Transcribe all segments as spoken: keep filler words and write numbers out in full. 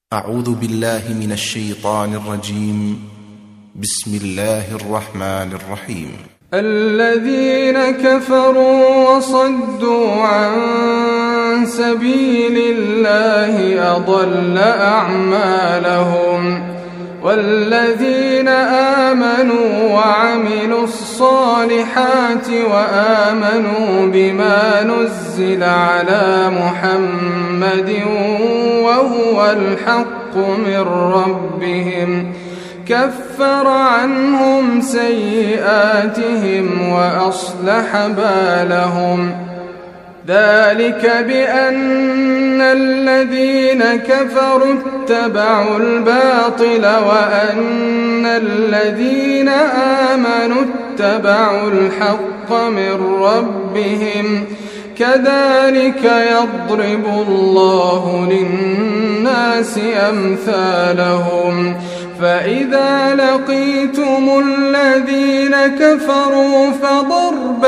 أعوذ بالله من الشيطان الرجيم. بسم الله الرحمن الرحيم. الذين كفروا وصدوا عن سبيل الله أضل أعمالهم، والذين آمنوا وعملوا الصالحات وآمنوا بما نزل على محمد وهو الحق من ربهم كفر عنهم سيئاتهم وأصلح بالهم. ذلك بأن الذين كفروا اتبعوا الباطل وأن الذين آمنوا اتبعوا الحق من ربهم، كذلك يضرب الله للناس أمثالهم. فإذا لقيتم الذين كفروا فضرب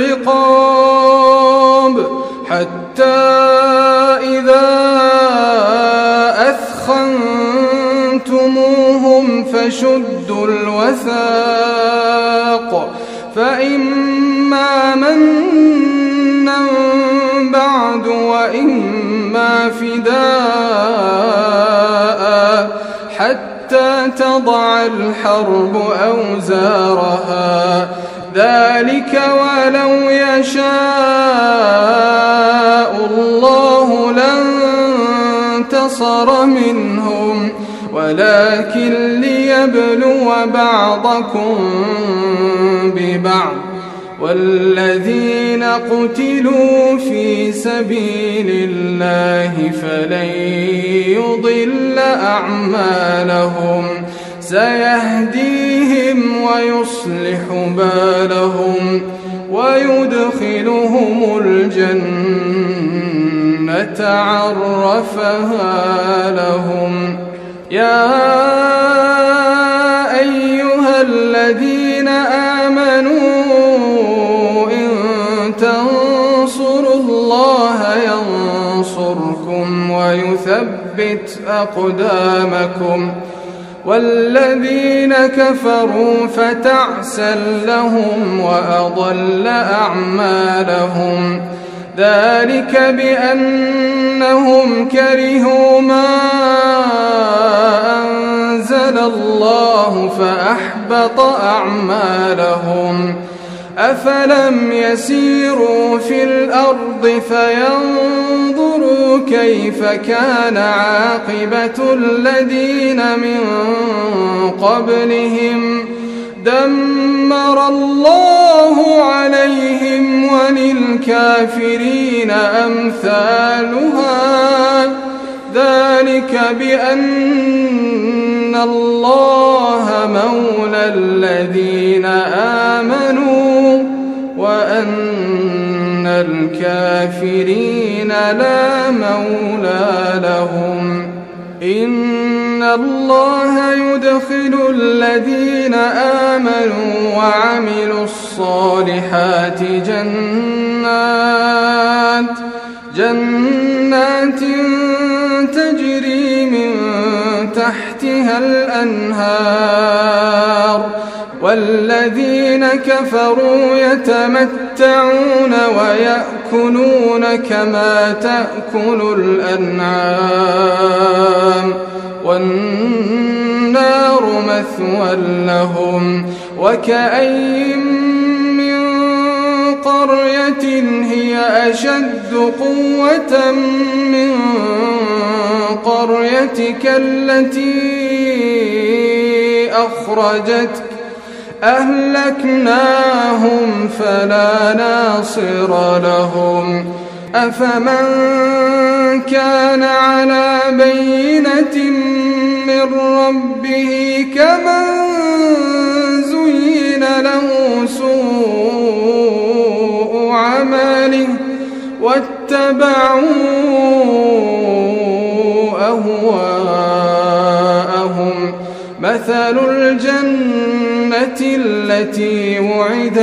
الرقاب حتى إذا أثخنتموهم فشدوا الوثاق، فإما منا بعد وإما فداء حتى تضع الحرب أوزارها. ذلك ولو يشاء الله لانتصر منهم، ولكن ليبلو بعضكم ببعض. والذين قتلوا في سبيل الله فلن يضل أعمالهم، سيهديهم ويصلح بالهم ويدخلهم الجنة عرفها لهم. يا أيها الذين آمنوا إن تنصروا الله ينصركم ويثبت أقدامكم، والذين كفروا فتعسا لهم وأضل أعمالهم. ذلك بأنهم كرهوا ما أنزل الله فأحبط أعمالهم. أفلم يسيروا في الأرض فينظروا كيف كان عاقبة الذين من قبلهم، دمر الله عليهم وللكافرين أمثالها. ذلك بأن الله مولى الذين آمنوا وأن الكافرين لا مولى لهم. إن الله يدخل الذين آمنوا وعملوا الصالحات جنات جنات تجري من تحتها الأنهار، والذين كفروا يتمتعون ويأكلون كما تأكل الأنعام، والنار مثوى لهم. وكأين من قرية هي أشد قوة من قريتك التي أخرجتك أهلكناهم فلا ناصر لهم. أفمن كان على بينة من ربه كمن زين له سوء عمله واتبعوا أهواءهم. مثل الجنة التي وعد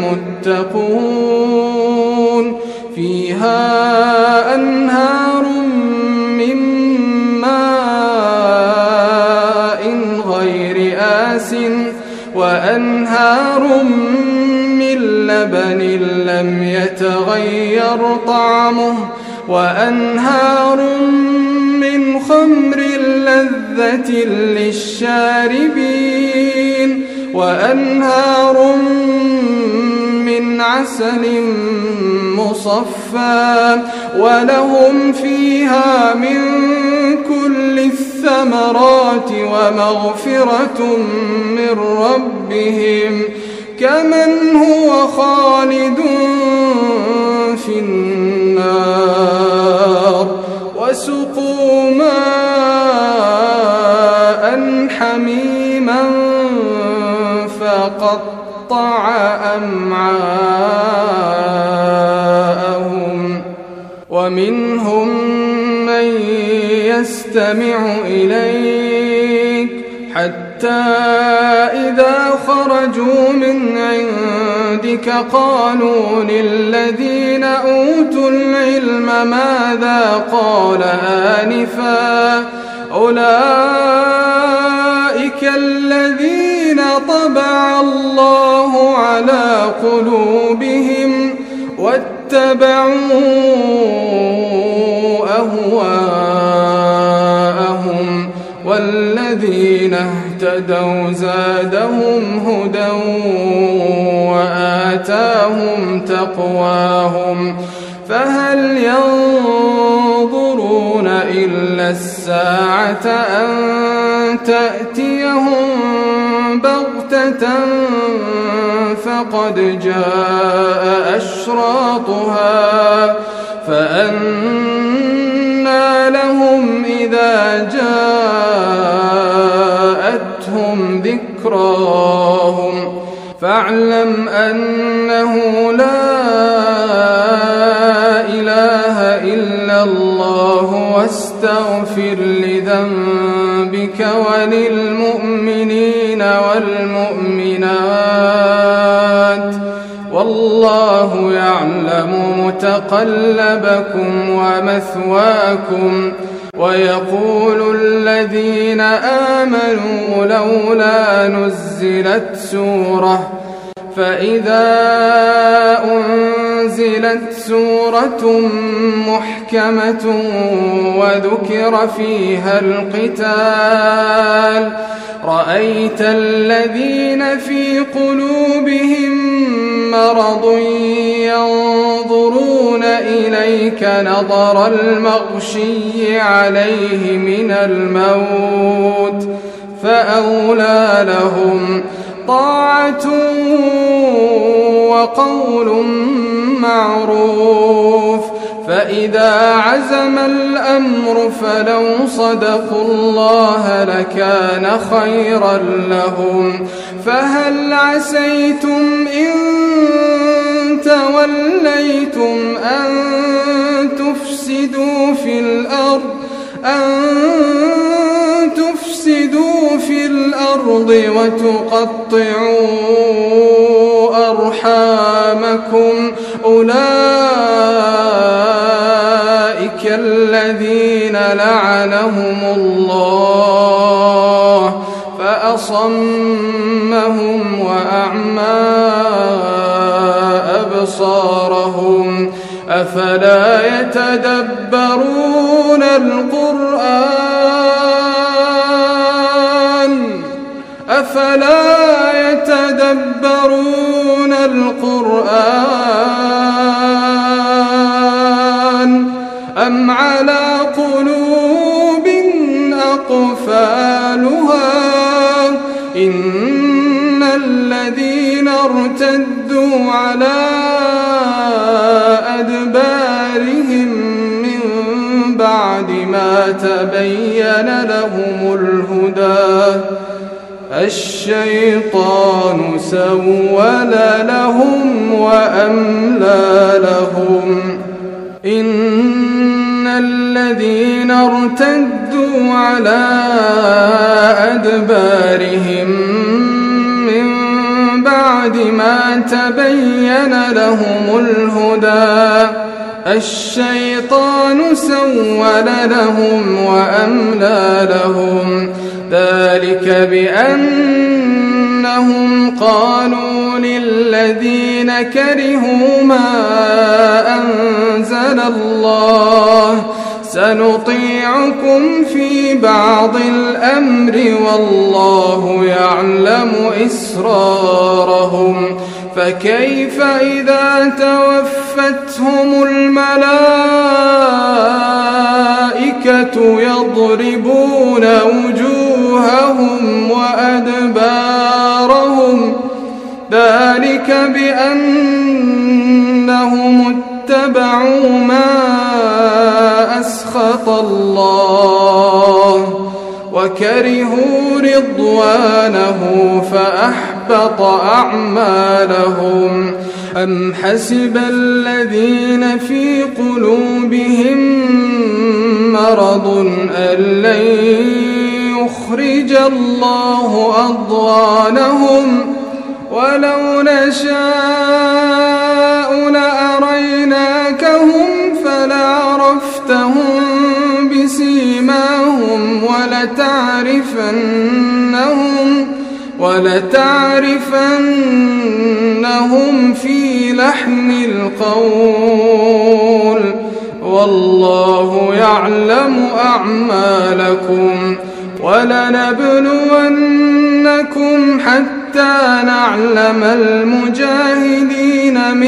المتقون فيها أنهار من ماء وأنهار من خمر لذة للشاربين وأنهار من عسل مصفى ولهم فيها من كل الثمرات ومغفرة من ربهم كمن هو خالد في النار وسقوا ماء حميما فقطع أمعاءهم ومنهم من يستمع إليك حتى إذا خرجوا من عندك قالوا للذين أوتوا العلم ماذا قال آنفا أولئك الذين طبع الله على قلوبهم واتبعوا أهواءهم والذين اهتدوا زادهم هدى وآتاهم تقواهم فهل ينظرون إلا الساعة أن تأتيهم بغتة فقد جاء أشراطها فأنى لهم إذا جاءتهم ذكراهم فاعلم أنه لا إله إلا الله واستغفر لذنبك وللمؤمنين والمؤمنات والله يعلم متقلبكم ومثواكم ويقول الذين آمنوا لولا نزلت سورة فإذا أنزلت سورة محكمة وذكر فيها القتال رأيت الذين في قلوبهم مرض ينظرون إليك نظر المغشي عليه من الموت فأولى لهم طاعة وقول معروف فإذا عزم الأمر فلو صدقوا الله لكان خيرا لهم فهل عسيتم إن توليتم أن تفسدوا في الأرض أن تفسدوا في الأرض وتقطعوا أرحامكم أولئك الذين لعنهم الله فأصمهم وأعمى أبصارهم أفلا يتدبرون القرآن أفلا يتدبرون القرآن أم على قلوب أقفالها إن الذين ارتدوا على أدبارهم من بعد ما تبين لهم الهدى الشيطان سول لهم وأملى لهم إن الذين ارتدوا على أدبارهم من بعد ما تبين لهم الهدى الشيطان سول لهم وأملى لهم ذلك بأن بينهم قالوا للذين كرهوا ما أنزل الله سنطيعكم في بعض الأمر والله يعلم إسرارهم فكيف إذا توفتهم الملائكة يضربون وجوههم وأدبارهم ذلك بأنهم اتبعوا ما أسخط الله وكرهوا رضوانه فأحبط أعمالهم أم حسب الذين في قلوبهم مرض أن لن يخرج الله أضغانهم ولو نشاء لأريناكهم فلعرفتهم بسيماهم ولتعرفنهم ولتعرفنهم في لحن القول والله يعلم أعمالكم ولنبلونكم حتى نعلم المجاهدين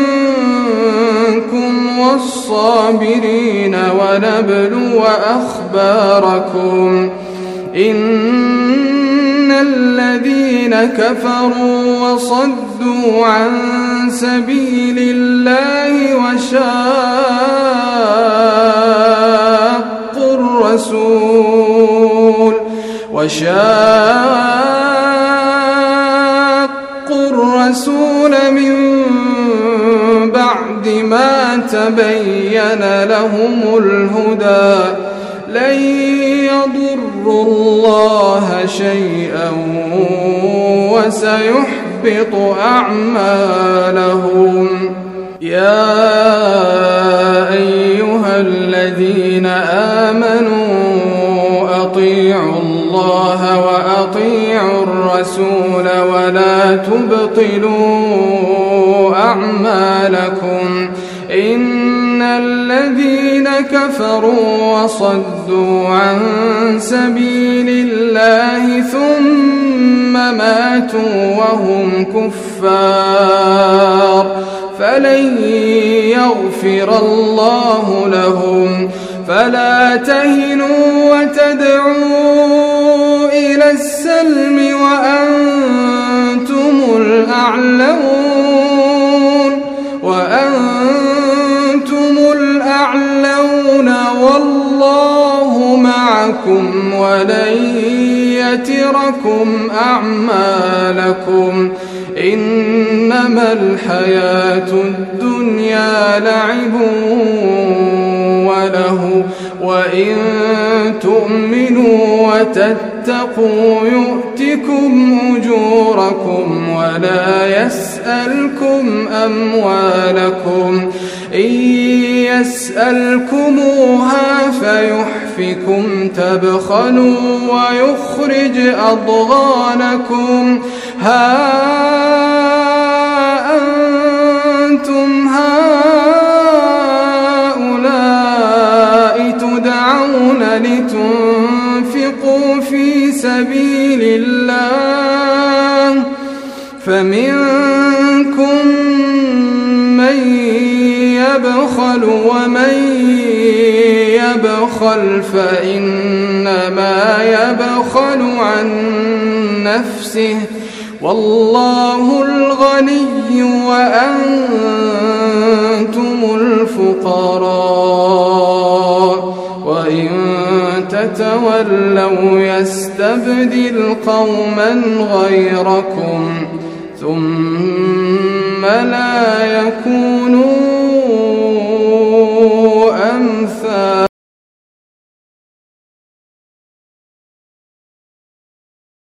منكم والصابرين ونبلو أخباركم إن الذين كفروا وصدوا عن سبيل الله وشاقوا الرسول وشاقوا الرسول من بعد ما تبين لهم الهدى لن يضروا الله شيئا وسيحبط أعمالهم يا أيها الذين آمنوا أطيعوا الله وأطيعوا الرسول ولا تبطلوا أعمالكم إن الذين كفروا وصدوا عن سبيل الله ثم ماتوا وهم كفار فلن يغفر الله لهم فلا تهنوا وتدعوا إلى السلم وأنتم الأعلون وأنتم الأعلون والله معكم ولن يتركم أعمالكم إنما الحياة الدنيا لعب وله وإن تؤمنوا وتتقوا يؤتكم أجوركم ولا يسألكم أموالكم إن يسألكموها فيحفكم تبخلوا ويخرج أضغانكم ها أنتم هؤلاء تدعون لتنفقوا في سبيل الله فمنكم من يبخل ومن يبخل فإنما يبخل عن نفسه والله الغني وأنتم الفقراء وإن تتولوا يستبدل قوما غيركم ثم لا يكونوا